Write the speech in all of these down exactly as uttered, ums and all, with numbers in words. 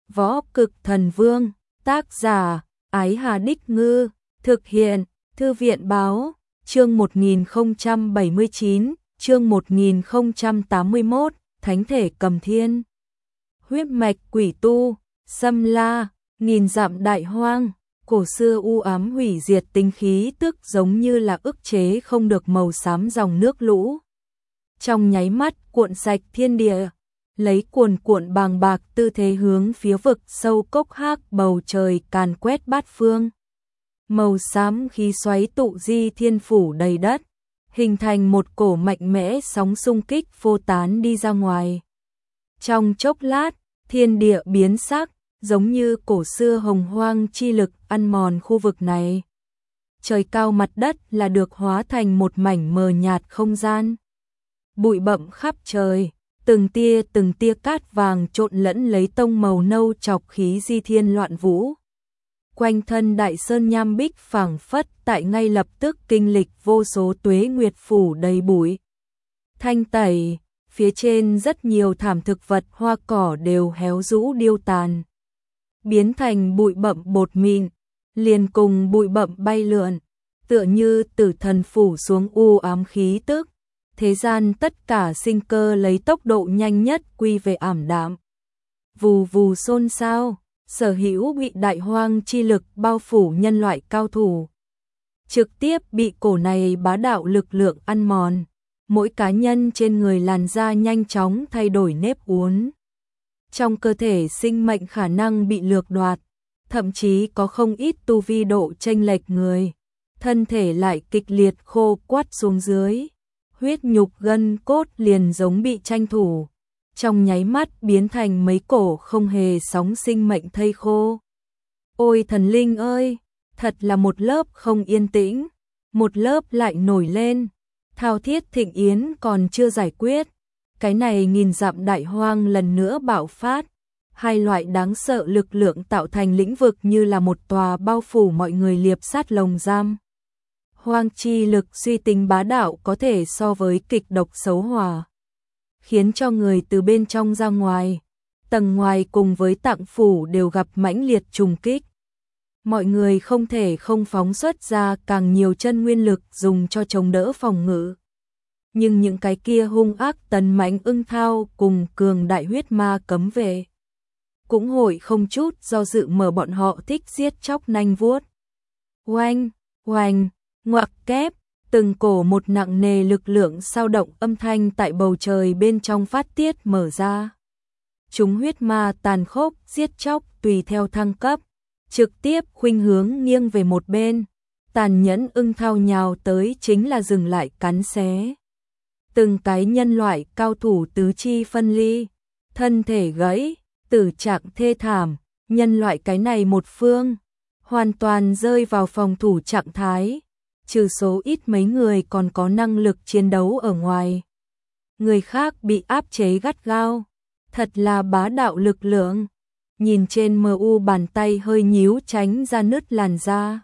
Võ Cực Thần Vương, tác giả, Ái Hà Đích Ngư, thực hiện, Thư viện Báo, chương một nghìn không trăm bảy mươi chín, chương một nghìn không trăm tám mươi mốt, Thánh thể Cầm Thiên. Huyết mạch quỷ tu, xâm la, nghìn dặm đại hoang, cổ xưa u ám hủy diệt tinh khí tức giống như là ức chế không được màu xám dòng nước lũ. Trong nháy mắt cuộn sạch thiên địa, lấy cuồn cuộn bàng bạc tư thế hướng phía vực sâu cốc hác bầu trời càn quét bát phương. Màu xám khí xoáy tụ di thiên phủ đầy đất, hình thành một cổ mạnh mẽ sóng xung kích phô tán đi ra ngoài. Trong chốc lát, thiên địa biến sắc, giống như cổ xưa hồng hoang chi lực ăn mòn khu vực này. Trời cao mặt đất là được hóa thành một mảnh mờ nhạt không gian. Bụi bặm khắp trời, từng tia từng tia cát vàng trộn lẫn lấy tông màu nâu chọc khí di thiên loạn vũ. Quanh thân đại sơn nham bích phảng phất tại ngay lập tức kinh lịch vô số tuế nguyệt phủ đầy bụi. Thanh tẩy, phía trên rất nhiều thảm thực vật hoa cỏ đều héo rũ điêu tàn, biến thành bụi bặm bột mịn, liền cùng bụi bặm bay lượn, tựa như tử thần phủ xuống u ám khí tức. Thế gian tất cả sinh cơ lấy tốc độ nhanh nhất quy về ảm đạm. Vù vù xôn xao, sở hữu bị đại hoang chi lực bao phủ nhân loại cao thủ, trực tiếp bị cổ này bá đạo lực lượng ăn mòn. Mỗi cá nhân trên người làn da nhanh chóng thay đổi nếp uốn. Trong cơ thể sinh mệnh khả năng bị lược đoạt, thậm chí có không ít tu vi độ chênh lệch người, thân thể lại kịch liệt khô quắt xuống dưới. Huyết nhục gân cốt liền giống bị tranh thủ, trong nháy mắt biến thành mấy cổ không hề sóng sinh mệnh thây khô. Ôi thần linh ơi, thật là một lớp không yên tĩnh, một lớp lại nổi lên. Thao thiết thịnh yến còn chưa giải quyết, cái này nghìn dặm đại hoang lần nữa bạo phát. Hai loại đáng sợ lực lượng tạo thành lĩnh vực như là một tòa bao phủ mọi người liệp sát lồng giam. Hoang chi lực suy tính bá đạo có thể so với kịch độc xấu hỏa, khiến cho người từ bên trong ra ngoài, tầng ngoài cùng với tạng phủ đều gặp mãnh liệt trùng kích. Mọi người không thể không phóng xuất ra càng nhiều chân nguyên lực dùng cho chống đỡ phòng ngự. Nhưng những cái kia hung ác tấn mãnh ưng thao cùng cường đại huyết ma cấm vệ cũng hội không chút do dự mở bọn họ thích giết chóc nanh vuốt. Oanh, oanh, ngoặc kép, từng cổ một nặng nề lực lượng sao động âm thanh tại bầu trời bên trong phát tiết mở ra. Chúng huyết ma tàn khốc giết chóc tùy theo thăng cấp, trực tiếp khuynh hướng nghiêng về một bên, tàn nhẫn ưng thao nhào tới chính là dừng lại cắn xé. Từng cái nhân loại cao thủ tứ chi phân ly, thân thể gãy, tử trạng thê thảm, nhân loại cái này một phương, hoàn toàn rơi vào phòng thủ trạng thái, trừ số ít mấy người còn có năng lực chiến đấu ở ngoài. Người khác bị áp chế gắt gao, thật là bá đạo lực lượng. Nhìn trên mờ u bàn tay hơi nhíu tránh ra nứt làn da.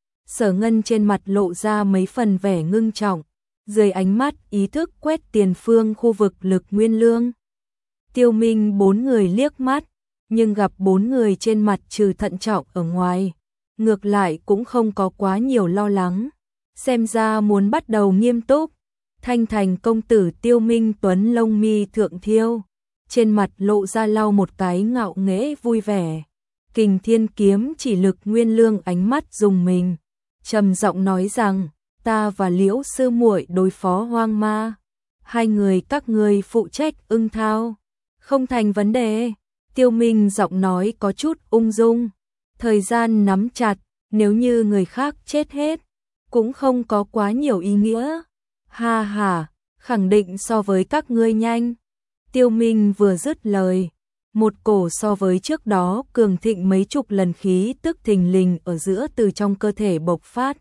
Sở Ngân trên mặt lộ ra mấy phần vẻ ngưng trọng, dưới ánh mắt ý thức quét tiền phương khu vực lực nguyên lương. Tiêu Minh bốn người liếc mắt, nhưng gặp bốn người trên mặt trừ thận trọng ở ngoài, ngược lại cũng không có quá nhiều lo lắng, xem ra muốn bắt đầu nghiêm túc. Thanh Thành công tử Tiêu Minh Tuấn lông mi thượng thiêu, trên mặt lộ ra lau một cái ngạo nghễ vui vẻ. Kình Thiên kiếm chỉ lực nguyên lương ánh mắt dùng mình, trầm giọng nói rằng, ta và Liễu sư muội đối phó hoang ma, hai người các ngươi phụ trách ưng thao. Không thành vấn đề. Tiêu Minh giọng nói có chút ung dung, thời gian nắm chặt, nếu như người khác chết hết, cũng không có quá nhiều ý nghĩa. Ha ha, khẳng định so với các ngươi nhanh. Tiêu Minh vừa dứt lời, một cổ so với trước đó cường thịnh mấy chục lần khí tức thình lình ở giữa từ trong cơ thể bộc phát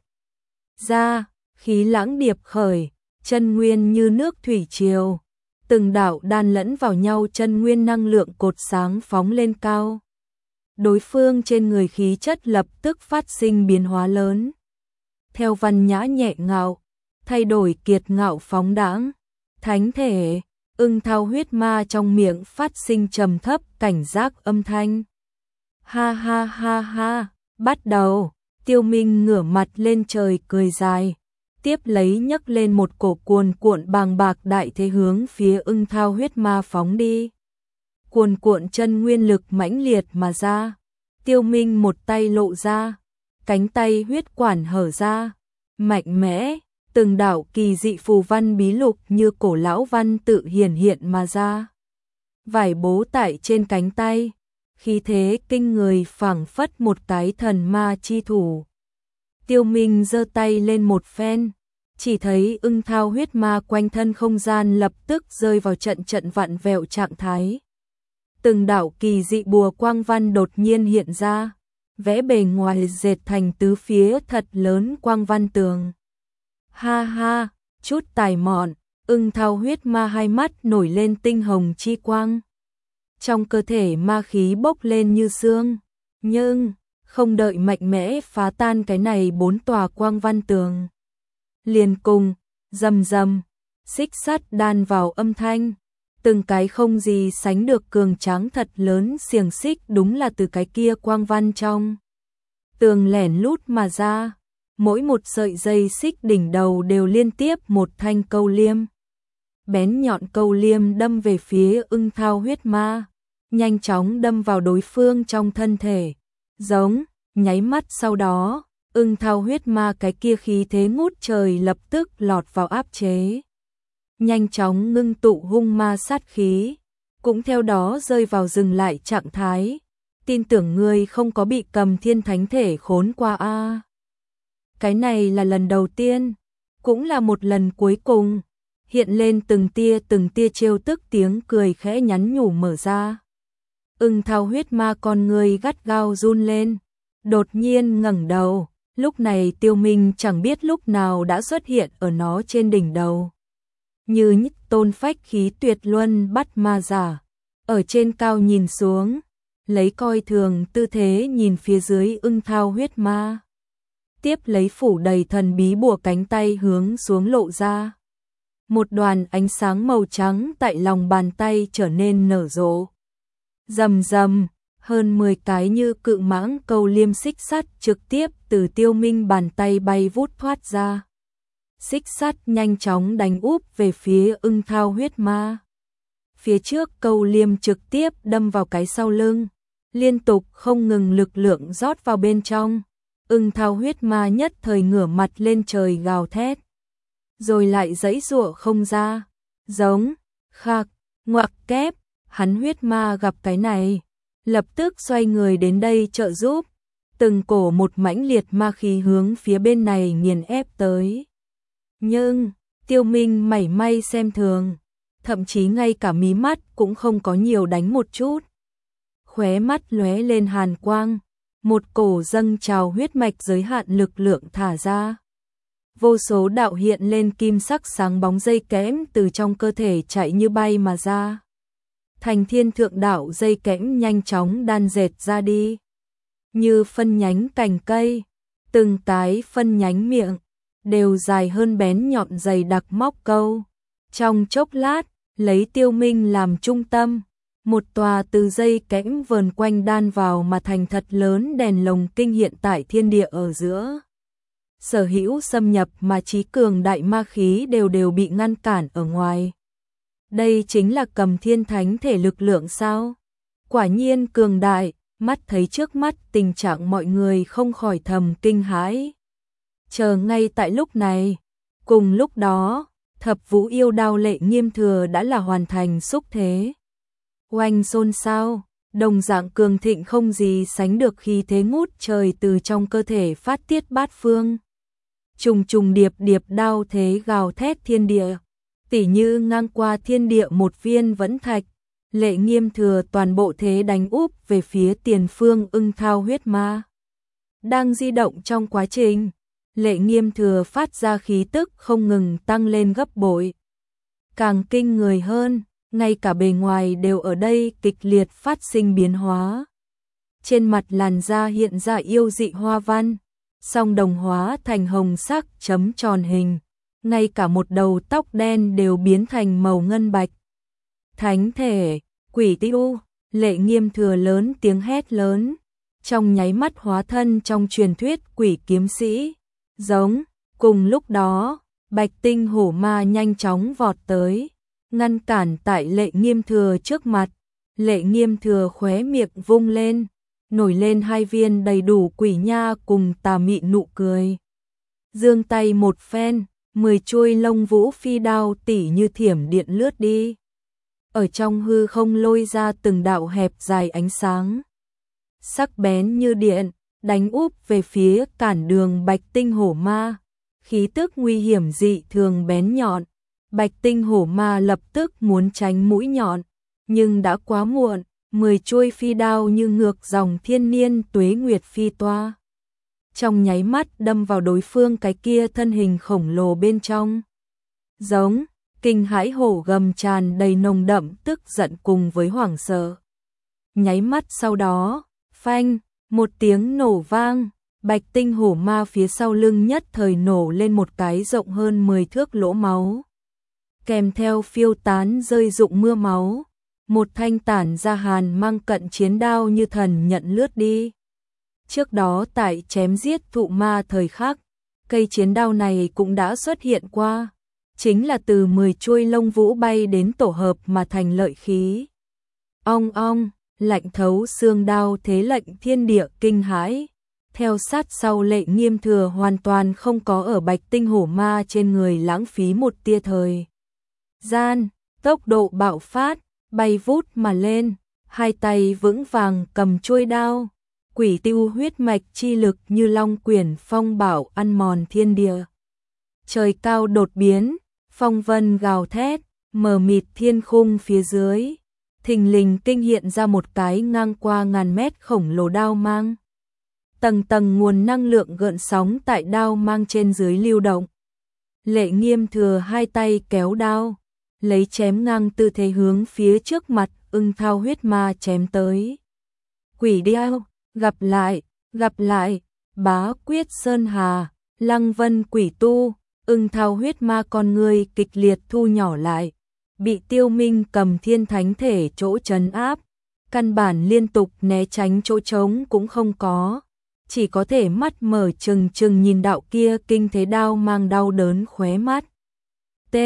ra, khí lãng điệp khởi, chân nguyên như nước thủy triều, từng đạo đan lẫn vào nhau chân nguyên năng lượng cột sáng phóng lên cao. Đối phương trên người khí chất lập tức phát sinh biến hóa lớn, theo văn nhã nhẹ ngạo, thay đổi kiệt ngạo phóng đãng. Thánh thể, ưng thao huyết ma trong miệng phát sinh trầm thấp cảnh giác âm thanh. Ha ha ha ha, bắt đầu. Tiêu Minh ngửa mặt lên trời cười dài, tiếp lấy nhấc lên một cổ cuồn cuộn bàng bạc đại thế hướng phía Ưng Thao huyết ma phóng đi. Cuồn cuộn chân nguyên lực mãnh liệt mà ra, Tiêu Minh một tay lộ ra, cánh tay huyết quản hở ra, mạnh mẽ, từng đạo kỳ dị phù văn bí lục như cổ lão văn tự hiển hiện mà ra. Vải bố tại trên cánh tay, khí thế kinh người phảng phất một cái thần ma chi thủ. Tiêu Minh giơ tay lên một phen, chỉ thấy Ưng Thao huyết ma quanh thân không gian lập tức rơi vào trận trận vặn vẹo trạng thái. Từng đạo kỳ dị bùa quang văn đột nhiên hiện ra, vẽ bề ngoài dệt thành tứ phía thật lớn quang văn tường. Ha ha, chút tài mọn, Ưng Thao huyết ma hai mắt nổi lên tinh hồng chi quang. Trong cơ thể ma khí bốc lên như sương, nhưng không đợi mạnh mẽ phá tan cái này bốn tòa quang văn tường. Liền cùng, rầm rầm, xích sắt đan vào âm thanh, từng cái không gì sánh được cường tráng thật lớn xiềng xích đúng là từ cái kia quang văn trong tường lẻn lút mà ra, mỗi một sợi dây xích đỉnh đầu đều liên tiếp một thanh câu liêm. Bén nhọn câu liêm đâm về phía Ưng Thao huyết ma, nhanh chóng đâm vào đối phương trong thân thể. Giống, nháy mắt sau đó, Ưng Thao huyết ma cái kia khí thế ngút trời lập tức lọt vào áp chế. Nhanh chóng ngưng tụ hung ma sát khí, cũng theo đó rơi vào dừng lại trạng thái. Tin tưởng ngươi không có bị cầm thiên thánh thể khốn qua a. À. Cái này là lần đầu tiên, cũng là một lần cuối cùng. Hiện lên từng tia từng tia trêu tức tiếng cười khẽ nhắn nhủ mở ra. Ưng Thao huyết ma con người gắt gao run lên, đột nhiên ngẩng đầu, lúc này Tiêu Minh chẳng biết lúc nào đã xuất hiện ở nó trên đỉnh đầu. Như nhất tôn phách khí tuyệt luân bắt ma giả, ở trên cao nhìn xuống, lấy coi thường tư thế nhìn phía dưới Ưng Thao huyết ma. Tiếp lấy phủ đầy thần bí bùa cánh tay hướng xuống lộ ra. Một đoàn ánh sáng màu trắng tại lòng bàn tay trở nên nở rộ. Rầm rầm, hơn mười cái như cự mãng câu liêm xích sắt trực tiếp từ Tiêu Minh bàn tay bay vút thoát ra. Xích sắt nhanh chóng đánh úp về phía Ưng Thao huyết ma. Phía trước câu liêm trực tiếp đâm vào cái sau lưng, liên tục không ngừng lực lượng rót vào bên trong. Ưng Thao huyết ma nhất thời ngửa mặt lên trời gào thét, rồi lại giãy giụa không ra, giống, khạc, ngoặc kép. Hắn huyết ma gặp cái này, lập tức xoay người đến đây trợ giúp, từng cổ một mãnh liệt ma khí hướng phía bên này nghiền ép tới. Nhưng, Tiêu Minh mảy may xem thường, thậm chí ngay cả mí mắt cũng không có nhiều đánh một chút. Khóe mắt lóe lên hàn quang, một cổ dâng trào huyết mạch giới hạn lực lượng thả ra. Vô số đạo hiện lên kim sắc sáng bóng dây kẽm từ trong cơ thể chạy như bay mà ra. Thành thiên thượng đạo dây kẽm nhanh chóng đan dệt ra đi. Như phân nhánh cành cây, từng cái phân nhánh miệng, đều dài hơn bén nhọn dày đặc móc câu. Trong chốc lát, lấy Tiêu Minh làm trung tâm, một tòa từ dây kẽm vờn quanh đan vào mà thành thật lớn đèn lồng kinh hiện tại thiên địa ở giữa. Sở hữu xâm nhập mà trí cường đại ma khí đều đều bị ngăn cản ở ngoài. Đây chính là cầm thiên thánh thể lực lượng sao? Quả nhiên cường đại, mắt thấy trước mắt tình trạng mọi người không khỏi thầm kinh hãi. Chờ ngay tại lúc này, cùng lúc đó, thập vũ yêu đao Lệ Nghiêm Thừa đã là hoàn thành xúc thế. Oanh xôn xao, đồng dạng cường thịnh không gì sánh được khi thế ngút trời từ trong cơ thể phát tiết bát phương. Trùng trùng điệp điệp đao thế gào thét thiên địa, tỉ như ngang qua thiên địa một viên vẫn thạch. Lệ Nghiêm Thừa toàn bộ thế đánh úp về phía tiền phương Ưng Thao huyết ma. Đang di động trong quá trình, Lệ Nghiêm Thừa phát ra khí tức không ngừng tăng lên gấp bội. Càng kinh người hơn, ngay cả bề ngoài đều ở đây kịch liệt phát sinh biến hóa. Trên mặt làn da hiện ra yêu dị hoa văn, song đồng hóa thành hồng sắc chấm tròn hình, ngay cả một đầu tóc đen đều biến thành màu ngân bạch. Thánh thể, quỷ tiêu, Lệ Nghiêm Thừa lớn tiếng hét lớn, trong nháy mắt hóa thân trong truyền thuyết quỷ kiếm sĩ. Giống, cùng lúc đó, Bạch Tinh hổ ma nhanh chóng vọt tới, ngăn cản tại Lệ Nghiêm Thừa trước mặt. Lệ Nghiêm Thừa khóe miệng vung lên, nổi lên hai viên đầy đủ quỷ nha cùng tà mị nụ cười. Giương tay một phen, mười chuôi lông vũ phi đao tỉ như thiểm điện lướt đi. Ở trong hư không lôi ra từng đạo hẹp dài ánh sáng. Sắc bén như điện, đánh úp về phía cản đường Bạch Tinh hổ ma. Khí tức nguy hiểm dị thường bén nhọn. Bạch Tinh hổ ma lập tức muốn tránh mũi nhọn, nhưng đã quá muộn, mười chuôi phi đao như ngược dòng thiên niên tuế nguyệt phi toa. Trong nháy mắt đâm vào đối phương cái kia thân hình khổng lồ bên trong. Giống, kinh hãi hổ gầm tràn đầy nồng đậm tức giận cùng với hoảng sợ. Nháy mắt sau đó, phanh, một tiếng nổ vang, Bạch Tinh hổ ma phía sau lưng nhất thời nổ lên một cái rộng hơn mười thước lỗ máu. Kèm theo phiêu tán rơi rụng mưa máu, một thanh tản ra hàn mang cận chiến đao như thần nhận lướt đi. Trước đó tại chém giết thụ ma thời khắc, cây chiến đao này cũng đã xuất hiện qua, chính là từ mười chuôi lông vũ bay đến tổ hợp mà thành lợi khí. Ong ong, lạnh thấu xương đao thế lệnh thiên địa kinh hãi. Theo sát sau Lệ Nghiêm Thừa hoàn toàn không có ở Bạch Tinh hổ ma trên người lãng phí một tia thời gian, tốc độ bạo phát, bay vút mà lên, hai tay vững vàng cầm chuôi đao, quỷ tiêu huyết mạch chi lực như long quyển phong bảo ăn mòn thiên địa. Trời cao đột biến, phong vân gào thét, mờ mịt thiên khung phía dưới, thình lình kinh hiện ra một cái ngang qua ngàn mét khổng lồ đao mang. Tầng tầng nguồn năng lượng gợn sóng tại đao mang trên dưới lưu động. Lệ Nghiêm Thừa hai tay kéo đao, lấy chém ngang tư thế hướng phía trước mặt ưng thao huyết ma chém tới. Quỷ điêu, gặp lại, gặp lại, bá quyết sơn hà, lăng vân quỷ tu, ưng thao huyết ma con người kịch liệt thu nhỏ lại, bị Tiêu Minh cầm thiên thánh thể chỗ trấn áp, căn bản liên tục né tránh chỗ trống cũng không có, chỉ có thể mắt mở trừng trừng nhìn đạo kia kinh thế đao mang đau đớn khóe mắt. T,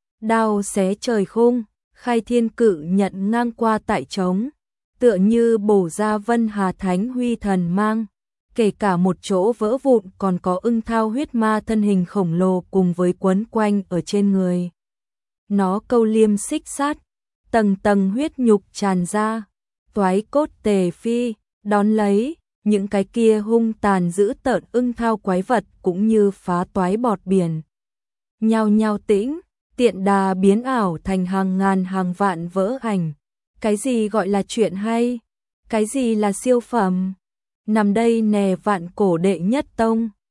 đao xé trời khung, khai thiên cự nhận ngang qua tại trống, tựa như bổ ra vân hà thánh huy thần mang, kể cả một chỗ vỡ vụn còn có ưng thao huyết ma thân hình khổng lồ cùng với quấn quanh ở trên người. Nó câu liêm xích sát, tầng tầng huyết nhục tràn ra, toái cốt tề phi, đón lấy, những cái kia hung tàn dữ tợn ưng thao quái vật cũng như phá toái bọt biển. Nhao nhao tĩnh, tiện đà biến ảo thành hàng ngàn hàng vạn vỡ ảnh. Cái gì gọi là chuyện hay? Cái gì là siêu phẩm? Nằm đây nè vạn cổ đệ nhất tông.